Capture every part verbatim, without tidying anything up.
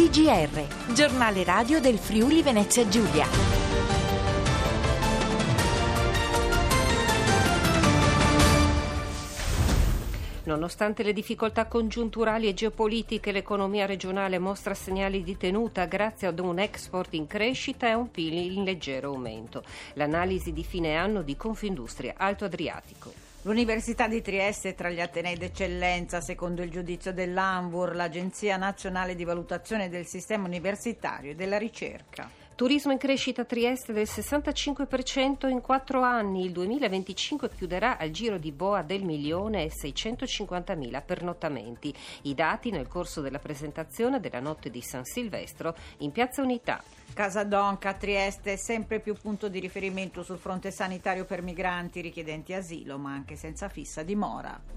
T G R, giornale radio del Friuli Venezia Giulia. Nonostante le difficoltà congiunturali e geopolitiche, l'economia regionale mostra segnali di tenuta grazie ad un export in crescita e a un P I L in leggero aumento. L'analisi di fine anno di Confindustria Alto Adriatico. L'Università di Trieste è tra gli atenei d'eccellenza, secondo il giudizio dell'ANVUR, l'Agenzia Nazionale di Valutazione del Sistema Universitario e della Ricerca. Turismo in crescita a Trieste del sessantacinque per cento in quattro anni. Il duemilaventicinque chiuderà al giro di boa del milione e seicentocinquantamila pernottamenti. I dati nel corso della presentazione della notte di San Silvestro in Piazza Unità. Casa Donca a Trieste è sempre più punto di riferimento sul fronte sanitario per migranti richiedenti asilo, ma anche senza fissa dimora.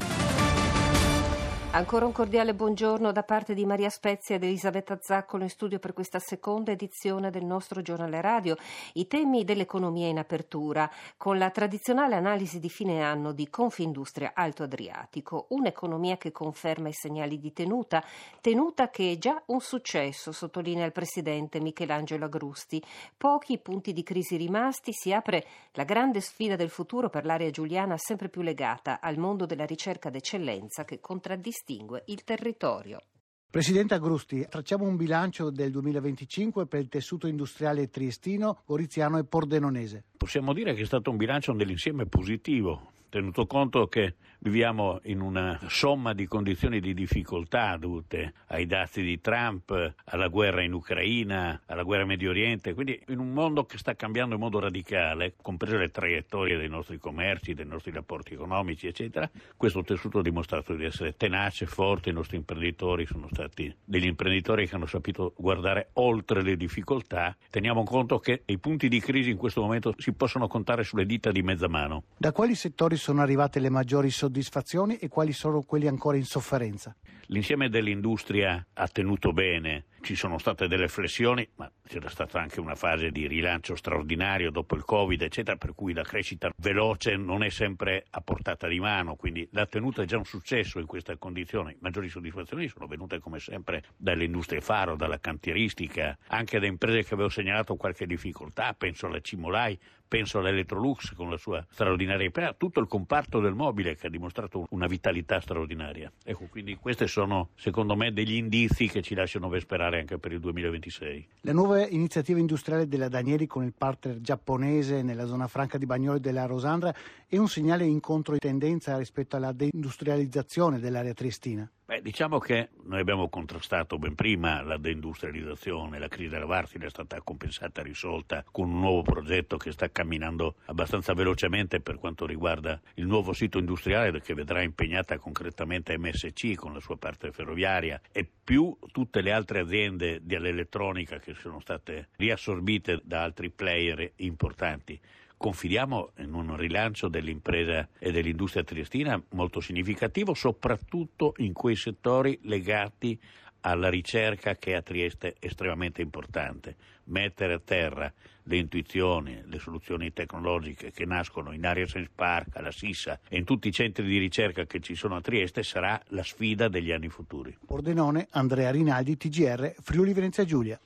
Ancora un cordiale buongiorno da parte di Maria Spezia ed Elisabetta Zaccolo in studio per questa seconda edizione del nostro giornale radio. I temi dell'economia in apertura, con la tradizionale analisi di fine anno di Confindustria Alto Adriatico, un'economia che conferma i segnali di tenuta, tenuta che è già un successo, sottolinea il presidente Michelangelo Agrusti. Pochi punti di crisi rimasti, si apre la grande sfida del futuro per l'area giuliana sempre più legata al mondo della ricerca d'eccellenza che contraddistingue il territorio. Presidente Agrusti, tracciamo un bilancio del duemilaventicinque per il tessuto industriale triestino, goriziano e pordenonese. Possiamo dire che è stato un bilancio nell'insieme positivo, tenuto conto che viviamo in una somma di condizioni di difficoltà dovute ai dazi di Trump, alla guerra in Ucraina, alla guerra in Medio Oriente, quindi in un mondo che sta cambiando in modo radicale, comprese le traiettorie dei nostri commerci, dei nostri rapporti economici, eccetera. Questo tessuto ha dimostrato di essere tenace, forte, i nostri imprenditori sono stati degli imprenditori che hanno saputo guardare oltre le difficoltà. Teniamo conto che i punti di crisi in questo momento si possono contare sulle dita di mezza mano. Da quali settori sono arrivate le maggiori soddisfazioni e quali sono quelli ancora in sofferenza? L'insieme dell'industria ha tenuto bene, ci sono state delle flessioni, ma c'era stata anche una fase di rilancio straordinario dopo il Covid, eccetera, per cui la crescita veloce non è sempre a portata di mano, quindi la tenuta è già un successo in queste condizioni. Maggiori soddisfazioni sono venute come sempre dalle industrie faro, dalla cantieristica, anche da imprese che avevo segnalato qualche difficoltà, penso alla Cimolai, penso all'Electrolux con la sua straordinaria impresa, tutto il comparto del mobile che ha dimostrato una vitalità straordinaria. Ecco, quindi questi sono secondo me degli indizi che ci lasciano ben sperare anche per il duemilaventisei. La nuova iniziativa industriale della Danieli con il partner giapponese nella zona franca di Bagnoli della Rosandra è un segnale in controtendenza rispetto alla deindustrializzazione dell'area triestina. Beh, diciamo che noi abbiamo contrastato ben prima la deindustrializzazione, la crisi della Varsile è stata compensata e risolta con un nuovo progetto che sta camminando abbastanza velocemente per quanto riguarda il nuovo sito industriale che vedrà impegnata concretamente M S C con la sua parte ferroviaria e più tutte le altre aziende dell'elettronica che sono state riassorbite da altri player importanti. Confidiamo in un rilancio dell'impresa e dell'industria triestina molto significativo, soprattutto in quei settori legati alla ricerca che a Trieste è estremamente importante. Mettere a terra le intuizioni, le soluzioni tecnologiche che nascono in Area Science Park, alla Sissa e in tutti i centri di ricerca che ci sono a Trieste sarà la sfida degli anni futuri. Pordenone, Andrea Rinaldi, T G R, Friuli Venezia Giulia.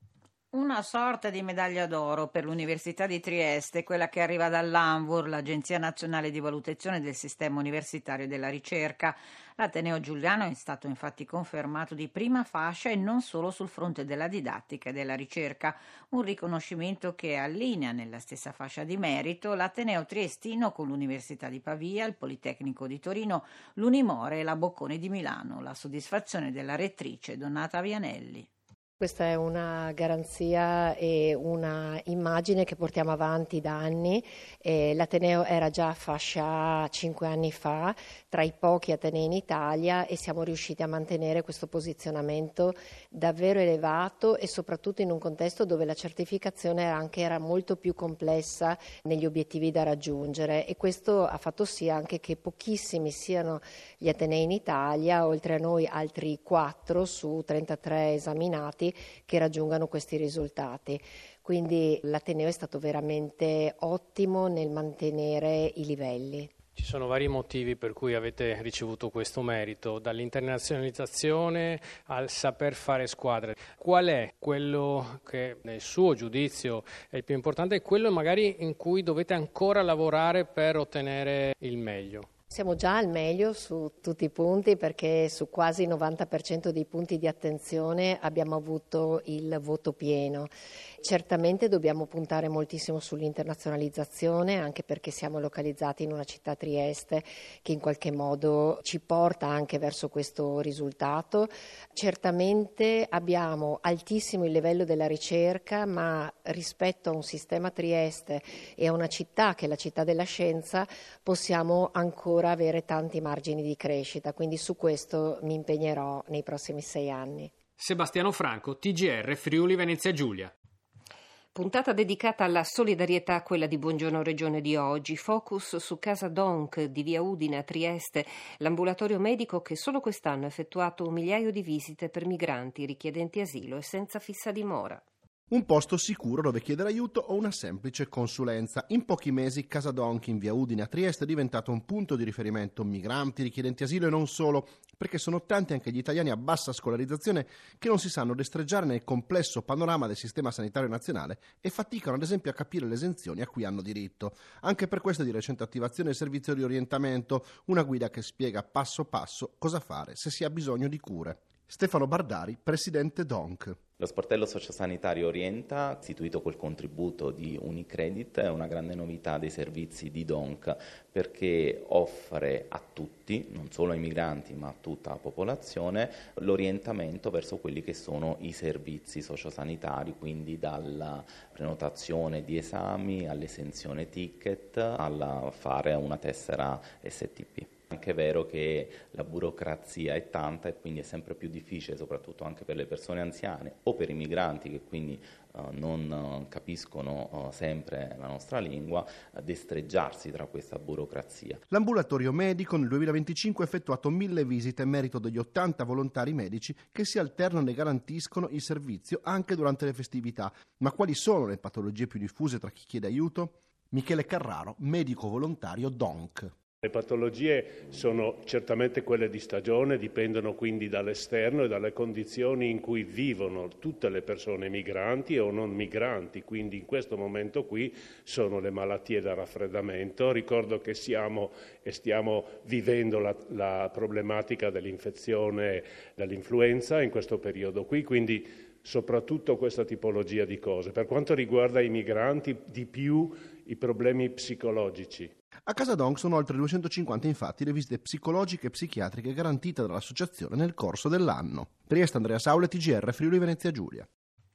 Una sorta di medaglia d'oro per l'Università di Trieste, quella che arriva dall'ANVUR, l'Agenzia Nazionale di Valutazione del Sistema Universitario e della Ricerca. L'Ateneo Giuliano è stato infatti confermato di prima fascia e non solo sul fronte della didattica e della ricerca, un riconoscimento che allinea nella stessa fascia di merito l'Ateneo Triestino con l'Università di Pavia, il Politecnico di Torino, l'Unimore e la Bocconi di Milano. La soddisfazione della rettrice Donata Vianelli. Questa è una garanzia e una immagine che portiamo avanti da anni. Eh, L'Ateneo era già fascia cinque anni fa, tra i pochi Atenei in Italia, e siamo riusciti a mantenere questo posizionamento davvero elevato e soprattutto in un contesto dove la certificazione anche era molto più complessa negli obiettivi da raggiungere, e questo ha fatto sì anche che pochissimi siano gli Atenei in Italia, oltre a noi altri quattro su trentatré esaminati che raggiungano questi risultati. Quindi l'Ateneo è stato veramente ottimo nel mantenere i livelli. Ci sono vari motivi per cui avete ricevuto questo merito, dall'internazionalizzazione al saper fare squadra. Qual è quello che nel suo giudizio è il più importante e quello magari in cui dovete ancora lavorare per ottenere il meglio? Siamo già al meglio su tutti i punti, perché su quasi il novanta per cento dei punti di attenzione abbiamo avuto il voto pieno. Certamente dobbiamo puntare moltissimo sull'internazionalizzazione, anche perché siamo localizzati in una città, Trieste, che in qualche modo ci porta anche verso questo risultato. Certamente abbiamo altissimo il livello della ricerca, ma rispetto a un sistema Trieste e a una città che è la città della scienza possiamo ancora avere tanti margini di crescita, quindi su questo mi impegnerò nei prossimi sei anni. Sebastiano Franco, T G R Friuli Venezia Giulia. Puntata dedicata alla solidarietà, quella di Buongiorno Regione di oggi. Focus su Casa Donc di via Udine a Trieste, l'ambulatorio medico che solo quest'anno ha effettuato un migliaio di visite per migranti, richiedenti asilo e senza fissa dimora. Un posto sicuro dove chiedere aiuto o una semplice consulenza. In pochi mesi Casa Donc in via Udine a Trieste è diventato un punto di riferimento migranti, richiedenti asilo e non solo, perché sono tanti anche gli italiani a bassa scolarizzazione che non si sanno destreggiare nel complesso panorama del sistema sanitario nazionale e faticano ad esempio a capire le esenzioni a cui hanno diritto. Anche per questo è di recente attivazione il servizio di orientamento, una guida che spiega passo passo cosa fare se si ha bisogno di cure. Stefano Bardari, presidente Donc. Lo sportello sociosanitario Orienta, istituito col contributo di Unicredit, è una grande novità dei servizi di Donc, perché offre a tutti, non solo ai migranti ma a tutta la popolazione, l'orientamento verso quelli che sono i servizi sociosanitari, quindi dalla prenotazione di esami all'esenzione ticket, alla fare una tessera S T P. È anche vero che la burocrazia è tanta e quindi è sempre più difficile, soprattutto anche per le persone anziane o per i migranti che quindi uh, non uh, capiscono uh, sempre la nostra lingua, uh, destreggiarsi tra questa burocrazia. L'ambulatorio medico nel duemilaventicinque ha effettuato mille visite a merito degli ottanta volontari medici che si alternano e garantiscono il servizio anche durante le festività. Ma quali sono le patologie più diffuse tra chi chiede aiuto? Michele Carraro, medico volontario Donc. Le patologie sono certamente quelle di stagione, dipendono quindi dall'esterno e dalle condizioni in cui vivono tutte le persone migranti o non migranti, quindi in questo momento qui sono le malattie da raffreddamento. Ricordo che siamo e stiamo vivendo la, la problematica dell'infezione dall'influenza in questo periodo qui, quindi soprattutto questa tipologia di cose. Per quanto riguarda i migranti, di più i problemi psicologici. A Casa Donc sono oltre duecentocinquanta infatti le visite psicologiche e psichiatriche garantite dall'associazione nel corso dell'anno. Trieste, Andrea Saule, T G R Friuli Venezia Giulia.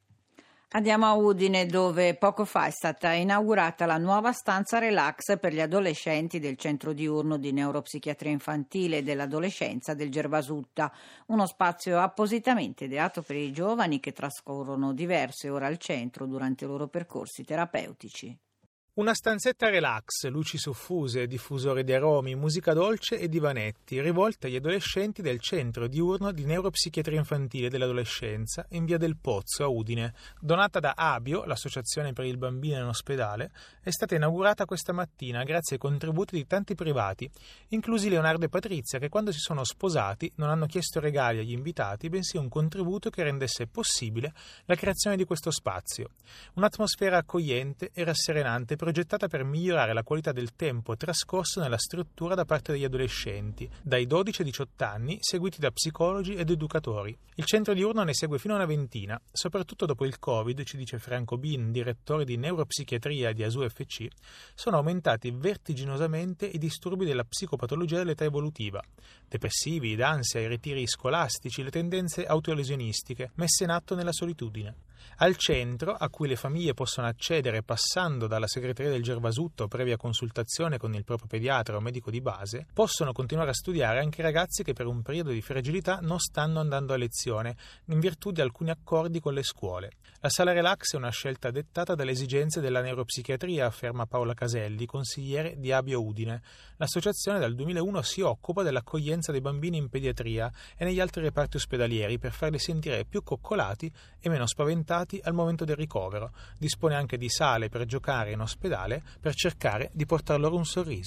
Andiamo a Udine, dove poco fa è stata inaugurata la nuova stanza relax per gli adolescenti del centro diurno di neuropsichiatria infantile e dell'adolescenza del Gervasutta, uno spazio appositamente ideato per i giovani che trascorrono diverse ore al centro durante i loro percorsi terapeutici. Una stanzetta relax, luci soffuse, diffusori di aromi, musica dolce e divanetti, rivolta agli adolescenti del centro diurno di neuropsichiatria infantile dell'adolescenza in via del Pozzo a Udine. Donata da Abio, l'associazione per il bambino in ospedale, è stata inaugurata questa mattina grazie ai contributi di tanti privati, inclusi Leonardo e Patrizia, che quando si sono sposati non hanno chiesto regali agli invitati, bensì un contributo che rendesse possibile la creazione di questo spazio. Un'atmosfera accogliente e rasserenante progettata per migliorare la qualità del tempo trascorso nella struttura da parte degli adolescenti, dai dodici ai diciotto anni, seguiti da psicologi ed educatori. Il centro diurno ne segue fino a una ventina, soprattutto dopo il Covid, ci dice Franco Bin, direttore di neuropsichiatria di A S U F C, sono aumentati vertiginosamente i disturbi della psicopatologia dell'età evolutiva, depressivi, d'ansia, i ritiri scolastici, le tendenze autolesionistiche, messe in atto nella solitudine. Al centro, a cui le famiglie possono accedere passando dalla segreteria del Gervasutto previa consultazione con il proprio pediatra o medico di base, possono continuare a studiare anche i ragazzi che per un periodo di fragilità non stanno andando a lezione, in virtù di alcuni accordi con le scuole. La sala relax è una scelta dettata dalle esigenze della neuropsichiatria, afferma Paola Caselli, consigliere di Abio Udine. L'associazione dal duemilauno si occupa dell'accoglienza dei bambini in pediatria e negli altri reparti ospedalieri per farli sentire più coccolati e meno spaventati al momento del ricovero. Dispone anche di sale per giocare in ospedale per cercare di portar loro un sorriso.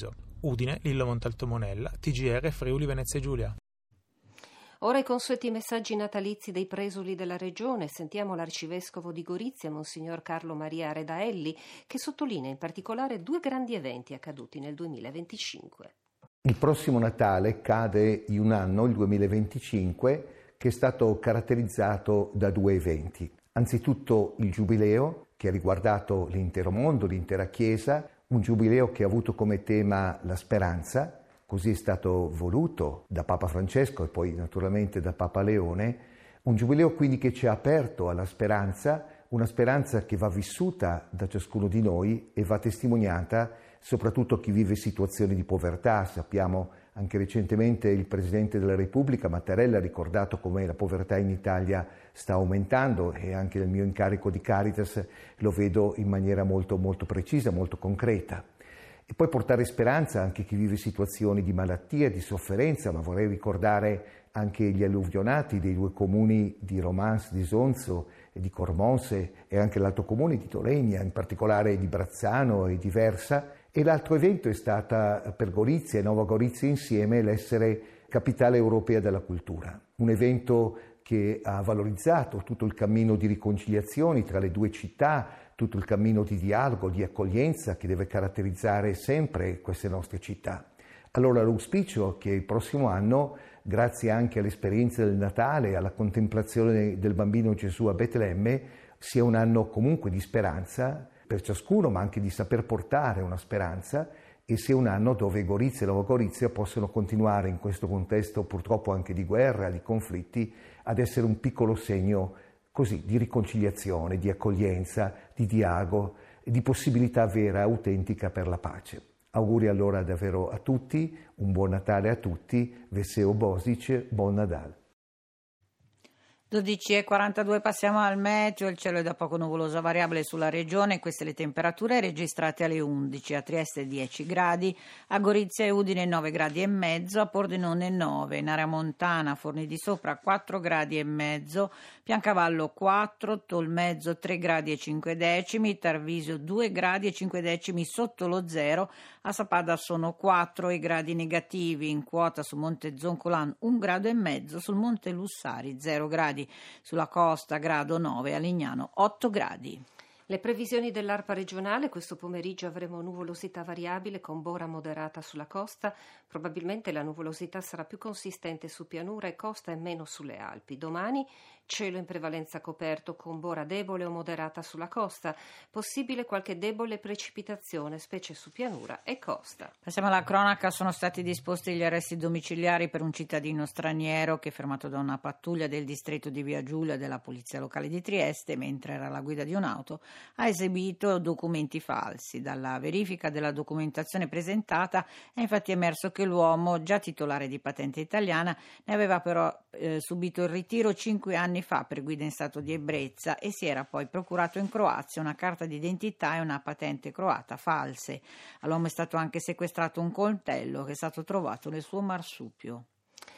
Udine, Lillo Montalto Monella, T G R Friuli Venezia Giulia. Ora i consueti messaggi natalizi dei presuli della regione. Sentiamo l'arcivescovo di Gorizia, Monsignor Carlo Maria Redaelli, che sottolinea in particolare due grandi eventi accaduti nel duemilaventicinque. Il prossimo Natale cade in un anno, il duemilaventicinque, che è stato caratterizzato da due eventi. Anzitutto il Giubileo, che ha riguardato l'intero mondo, l'intera Chiesa, un Giubileo che ha avuto come tema la speranza. Così è stato voluto da Papa Francesco e poi naturalmente da Papa Leone, un giubileo quindi che ci ha aperto alla speranza, una speranza che va vissuta da ciascuno di noi e va testimoniata soprattutto a chi vive situazioni di povertà. Sappiamo anche recentemente il Presidente della Repubblica, Mattarella, ha ricordato come la povertà in Italia sta aumentando e anche nel mio incarico di Caritas lo vedo in maniera molto, molto precisa, molto concreta. E poi portare speranza anche a chi vive situazioni di malattia, di sofferenza, ma vorrei ricordare anche gli alluvionati dei due comuni di Romans, di Sonzo e di Cormonse e anche l'altro comune di Toregna, in particolare di Brazzano e di Versa. E l'altro evento è stata per Gorizia e Nova Gorizia insieme l'essere capitale europea della cultura, un evento che ha valorizzato tutto il cammino di riconciliazioni tra le due città, tutto il cammino di dialogo, di accoglienza che deve caratterizzare sempre queste nostre città. Allora l'auspicio è che il prossimo anno, grazie anche all'esperienza del Natale, alla contemplazione del bambino Gesù a Betlemme, sia un anno comunque di speranza per ciascuno, ma anche di saper portare una speranza, e sia un anno dove Gorizia e Nova Gorizia possono continuare in questo contesto purtroppo anche di guerra, di conflitti, ad essere un piccolo segno così di riconciliazione, di accoglienza, di dialogo e di possibilità vera, autentica per la pace. Auguri allora davvero a tutti, un buon Natale a tutti, Veseo Bosic, buon Nadal. dodici e quarantadue, passiamo al meteo. Il cielo è da poco nuvoloso variabile sulla regione, queste le temperature registrate alle undici, a Trieste dieci gradi, a Gorizia e Udine nove gradi e mezzo, a Pordenone nove, in area montana Forni di Sopra quattro gradi e mezzo, Piancavallo quattro, Tolmezzo tre gradi e cinque decimi, Tarvisio due gradi e cinque decimi sotto lo zero, a Sappada sono quattro i gradi negativi, in quota su Monte Zoncolan un grado e mezzo, sul Monte Lussari zero gradi. Sulla costa grado nove, a Lignano otto gradi. Le previsioni dell'ARPA regionale: questo pomeriggio avremo nuvolosità variabile con bora moderata sulla costa, probabilmente la nuvolosità sarà più consistente su pianura e costa e meno sulle Alpi. Domani cielo in prevalenza coperto con bora debole o moderata sulla costa, possibile qualche debole precipitazione specie su pianura e costa. Passiamo alla cronaca. Sono stati disposti gli arresti domiciliari per un cittadino straniero che, fermato da una pattuglia del distretto di Via Giulia della polizia locale di Trieste mentre era alla guida di un'auto, ha esibito documenti falsi. Dalla verifica della documentazione presentata è infatti emerso che l'uomo, già titolare di patente italiana, ne aveva però eh, subito il ritiro cinque anni fa per guida in stato di ebbrezza e si era poi procurato in Croazia una carta d'identità e una patente croata false. All'uomo è stato anche sequestrato un coltello che è stato trovato nel suo marsupio.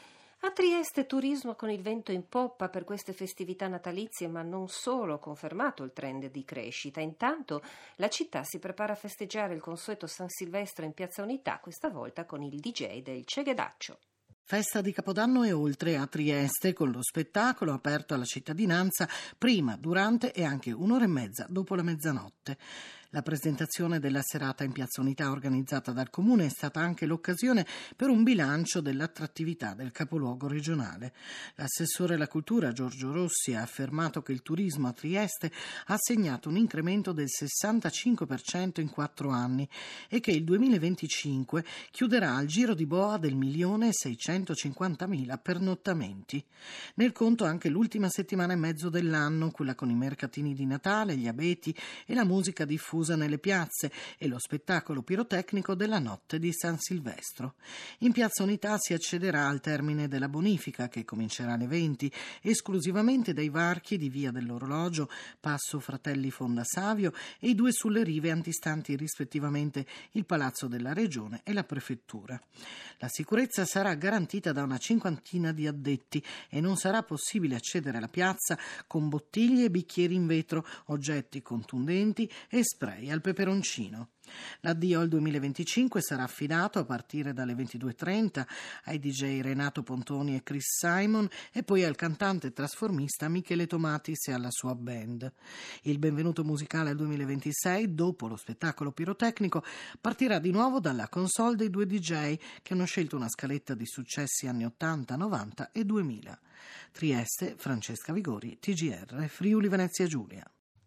A Trieste turismo con il vento in poppa per queste festività natalizie, ma non solo, confermato il trend di crescita. Intanto la città si prepara a festeggiare il consueto San Silvestro in Piazza Unità, questa volta con il D J del Cegedaccio. Festa di Capodanno e oltre a Trieste, con lo spettacolo aperto alla cittadinanza prima, durante e anche un'ora e mezza dopo la mezzanotte. La presentazione della serata in Piazza Unità organizzata dal Comune è stata anche l'occasione per un bilancio dell'attrattività del capoluogo regionale. L'assessore alla cultura Giorgio Rossi ha affermato che il turismo a Trieste ha segnato un incremento del sessantacinque per cento in quattro anni e che il duemilaventicinque chiuderà al giro di boa del milione seicentocinquantamila pernottamenti. Nel conto anche l'ultima settimana e mezzo dell'anno, quella con i mercatini di Natale, gli abeti e la musica diffusa nelle piazze e lo spettacolo pirotecnico della notte di San Silvestro. In Piazza Unità si accederà al termine della bonifica, che comincerà alle venti, esclusivamente dai varchi di Via dell'Orologio, Passo Fratelli Fondasavio e i due sulle rive antistanti rispettivamente il Palazzo della Regione e la Prefettura. La sicurezza sarà garantita da una cinquantina di addetti e non sarà possibile accedere alla piazza con bottiglie e bicchieri in vetro, oggetti contundenti e spray spray al peperoncino. L'addio al duemilaventicinque sarà affidato a partire dalle ventidue e trenta ai D J Renato Pontoni e Chris Simon e poi al cantante trasformista Michele Tomatis e alla sua band. Il benvenuto musicale al duemilaventisei, dopo lo spettacolo pirotecnico, partirà di nuovo dalla console dei due D J che hanno scelto una scaletta di successi anni ottanta, novanta e duemila. Trieste, Francesca Vigori, T G R, Friuli Venezia Giulia.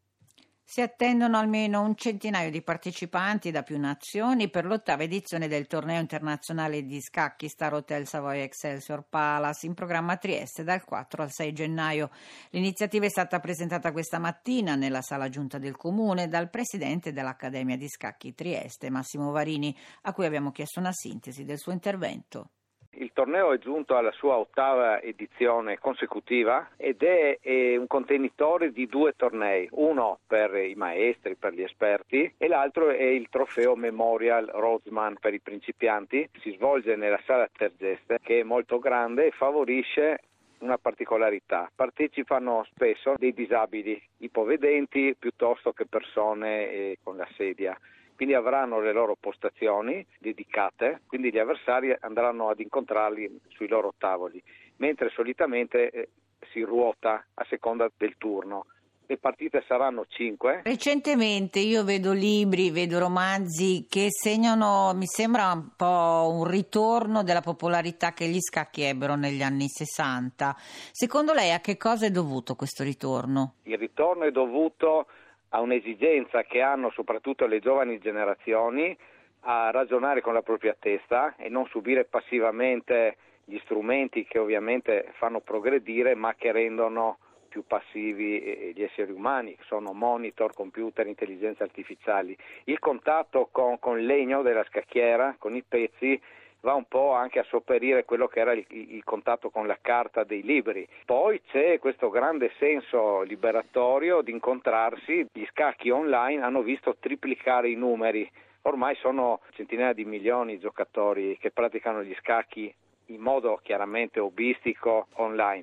Si attendono almeno un centinaio di partecipanti da più nazioni per l'ottava edizione del torneo internazionale di scacchi Star Hotel Savoy Excelsior Palace, in programma a Trieste dal quattro al sei gennaio. L'iniziativa è stata presentata questa mattina nella sala giunta del Comune dal presidente dell'Accademia di Scacchi Trieste, Massimo Varini, a cui abbiamo chiesto una sintesi del suo intervento. Il torneo è giunto alla sua ottava edizione consecutiva ed è, è un contenitore di due tornei, uno per i maestri, per gli esperti, e l'altro è il trofeo Memorial Rothman per i principianti. Si svolge nella sala Tergeste, che è molto grande e favorisce una particolarità: partecipano spesso dei disabili ipovedenti piuttosto che persone eh, con la sedia. Quindi avranno le loro postazioni dedicate, quindi gli avversari andranno ad incontrarli sui loro tavoli, mentre solitamente eh, si ruota a seconda del turno. Le partite saranno cinque. Recentemente io vedo libri, vedo romanzi che segnano, mi sembra un po' un ritorno della popolarità che gli scacchi ebbero negli anni sessanta. Secondo lei a che cosa è dovuto questo ritorno? Il ritorno è dovuto a un'esigenza che hanno soprattutto le giovani generazioni a ragionare con la propria testa e non subire passivamente gli strumenti che ovviamente fanno progredire ma che rendono più passivi gli esseri umani, sono monitor, computer, intelligenze artificiali. Il contatto con, con il legno della scacchiera, con i pezzi, va un po' anche a sopperire quello che era il, il contatto con la carta dei libri. Poi c'è questo grande senso liberatorio di incontrarsi. Gli scacchi online hanno visto triplicare i numeri. Ormai sono centinaia di milioni di giocatori che praticano gli scacchi in modo chiaramente hobbistico online.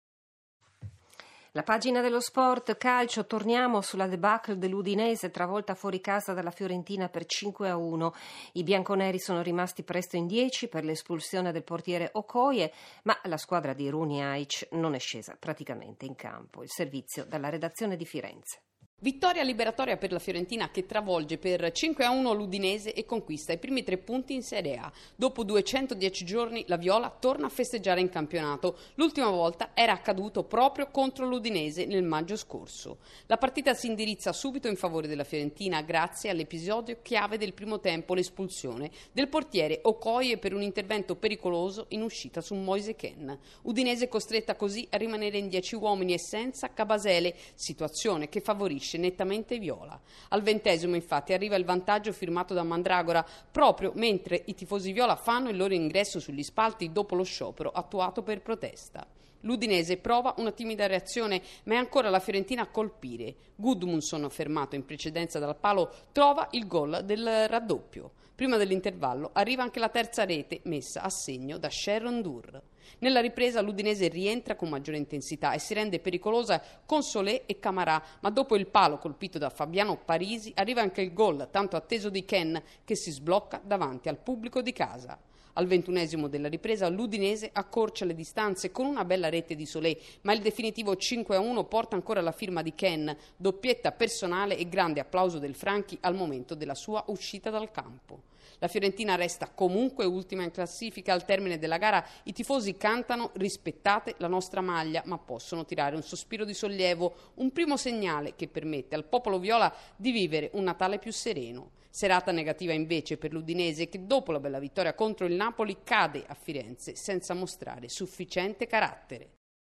La pagina dello sport, calcio, torniamo sulla debacle dell'Udinese, travolta fuori casa dalla Fiorentina per cinque a uno. I bianconeri sono rimasti presto in dieci per l'espulsione del portiere Okoye, ma la squadra di Runi Aic non è scesa praticamente in campo. Il servizio dalla redazione di Firenze. Vittoria liberatoria per la Fiorentina che travolge per cinque a uno l'Udinese e conquista i primi tre punti in Serie A. Dopo duecentodieci giorni la Viola torna a festeggiare in campionato. L'ultima volta era accaduto proprio contro l'Udinese nel maggio scorso. La partita si indirizza subito in favore della Fiorentina grazie all'episodio chiave del primo tempo, l'espulsione del portiere Okoye per un intervento pericoloso in uscita su Moise Kean. Udinese costretta così a rimanere in dieci uomini e senza Cabasele, situazione che favorisce nettamente viola. Al ventesimo infatti arriva il vantaggio firmato da Mandragora proprio mentre i tifosi viola fanno il loro ingresso sugli spalti dopo lo sciopero attuato per protesta. L'Udinese prova una timida reazione, ma è ancora la Fiorentina a colpire. Gudmundsson, fermato in precedenza dal palo, trova il gol del raddoppio. Prima dell'intervallo arriva anche la terza rete messa a segno da Sharon Durr. Nella ripresa l'Udinese rientra con maggiore intensità e si rende pericolosa con Solé e Camarà, ma dopo il palo colpito da Fabiano Parisi arriva anche il gol tanto atteso di Kean che si sblocca davanti al pubblico di casa. Al ventunesimo della ripresa l'Udinese accorcia le distanze con una bella rete di Solé, ma il definitivo cinque a uno porta ancora la firma di Kean, doppietta personale e grande applauso del Franchi al momento della sua uscita dal campo. La Fiorentina resta comunque ultima in classifica. Al termine della gara i tifosi cantano "rispettate la nostra maglia", ma possono tirare un sospiro di sollievo, un primo segnale che permette al popolo viola di vivere un Natale più sereno. Serata negativa invece per l'Udinese che dopo la bella vittoria contro il Napoli cade a Firenze senza mostrare sufficiente carattere.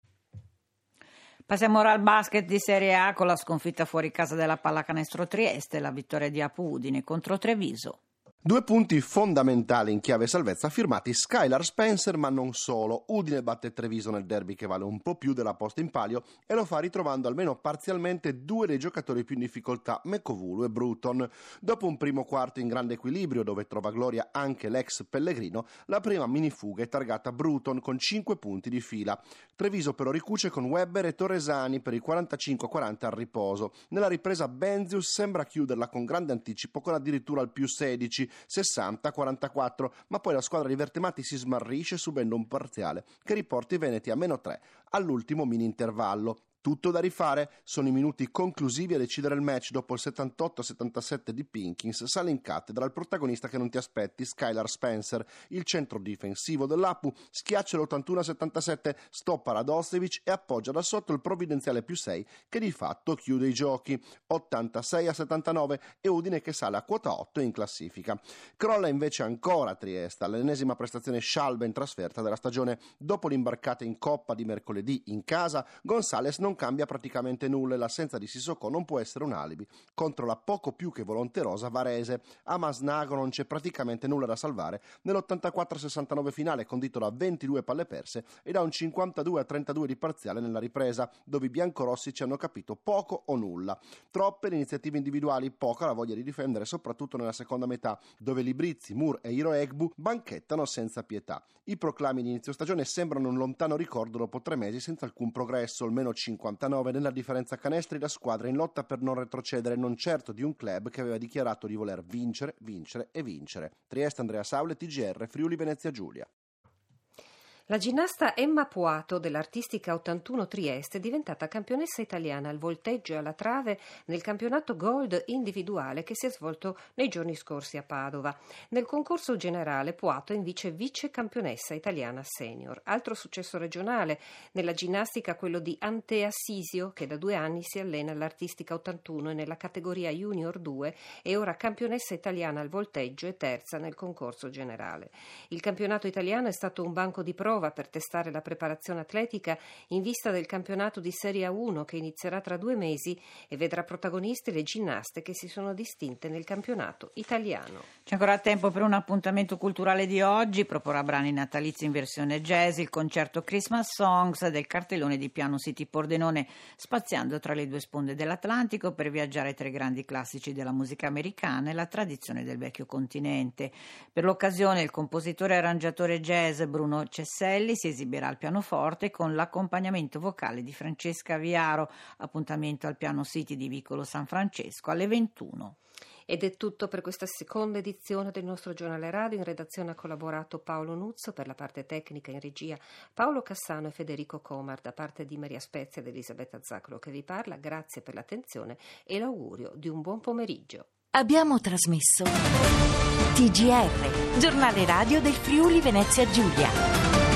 Passiamo ora al basket di Serie A con la sconfitta fuori casa della Pallacanestro Trieste e la vittoria di Apu Udine contro Treviso. Due punti fondamentali in chiave salvezza firmati Skylar Spencer, ma non solo. Udine batte Treviso nel derby che vale un po' più della posta in palio e lo fa ritrovando almeno parzialmente due dei giocatori più in difficoltà, Mecovulu e Bruton. Dopo un primo quarto in grande equilibrio, dove trova gloria anche l'ex Pellegrino, la prima minifuga è targata Bruton con cinque punti di fila. Treviso però ricuce con Webber e Torresani per il quarantacinque a quaranta al riposo. Nella ripresa Benzius sembra chiuderla con grande anticipo, con addirittura il più sedici, sessanta a quarantaquattro, ma poi la squadra di Vertemati si smarrisce subendo un parziale che riporta i veneti a meno tre all'ultimo mini intervallo. Tutto da rifare, sono i minuti conclusivi a decidere il match. Dopo il settantotto a settantasette di Pinkins sale in cattedra il protagonista che non ti aspetti, Skylar Spencer. Il centro difensivo dell'A P U schiaccia l'ottantuno a settantasette, stoppa Radosevic e appoggia da sotto il provvidenziale più sei che di fatto chiude i giochi. ottantasei a settantanove e Udine che sale a quota otto in classifica. Crolla invece ancora Trieste, all'ennesima prestazione scialba in trasferta della stagione. Dopo l'imbarcata in Coppa di mercoledì in casa, Gonzales non cambia praticamente nulla e l'assenza di Sissoko non può essere un alibi contro la poco più che volonterosa Varese. A Masnago non c'è praticamente nulla da salvare nell'ottantaquattro a sessantanove finale, condito da ventidue palle perse e da un cinquantadue a trentadue di parziale nella ripresa, dove i biancorossi ci hanno capito poco o nulla. Troppe le iniziative individuali, poca la voglia di difendere, soprattutto nella seconda metà, dove Librizzi, Mur e Hiro Egbu banchettano senza pietà. I proclami di inizio stagione sembrano un lontano ricordo dopo tre mesi senza alcun progresso, almeno cinquantanove nella differenza canestri, la squadra in lotta per non retrocedere, non certo di un club che aveva dichiarato di voler vincere, vincere e vincere. Trieste, Andrea Saule, T G R, Friuli Venezia Giulia. La ginnasta Emma Puato dell'Artistica ottantuno Trieste è diventata campionessa italiana al volteggio e alla trave nel campionato Gold individuale che si è svolto nei giorni scorsi a Padova. Nel concorso generale Puato è invece vice campionessa italiana senior. Altro successo regionale nella ginnastica quello di Antea Sisio, che da due anni si allena all'Artistica ottantuno e nella categoria Junior due e ora campionessa italiana al volteggio e terza nel concorso generale. Il campionato italiano è stato un banco di prova per testare la preparazione atletica in vista del campionato di Serie A uno che inizierà tra due mesi e vedrà protagoniste le ginnaste che si sono distinte nel campionato italiano. C'è ancora tempo per un appuntamento culturale di oggi. Proporrà brani natalizi in versione jazz, il concerto Christmas Songs del cartellone di Piano City Pordenone, spaziando tra le due sponde dell'Atlantico per viaggiare tra i grandi classici della musica americana e la tradizione del vecchio continente. Per l'occasione il compositore e arrangiatore jazz Bruno Cesselli si esibirà al pianoforte con l'accompagnamento vocale di Francesca Viaro. Appuntamento al Piano City di Vicolo San Francesco alle ventuno. Ed è tutto per questa seconda edizione del nostro giornale radio. In redazione ha collaborato Paolo Nuzzo, per la parte tecnica in regia Paolo Cassano e Federico Comar, da parte di Maria Spezia ed Elisabetta Zaccolo che vi parla. Grazie per l'attenzione e l'augurio di un buon pomeriggio. Abbiamo trasmesso T G R, giornale radio del Friuli Venezia Giulia.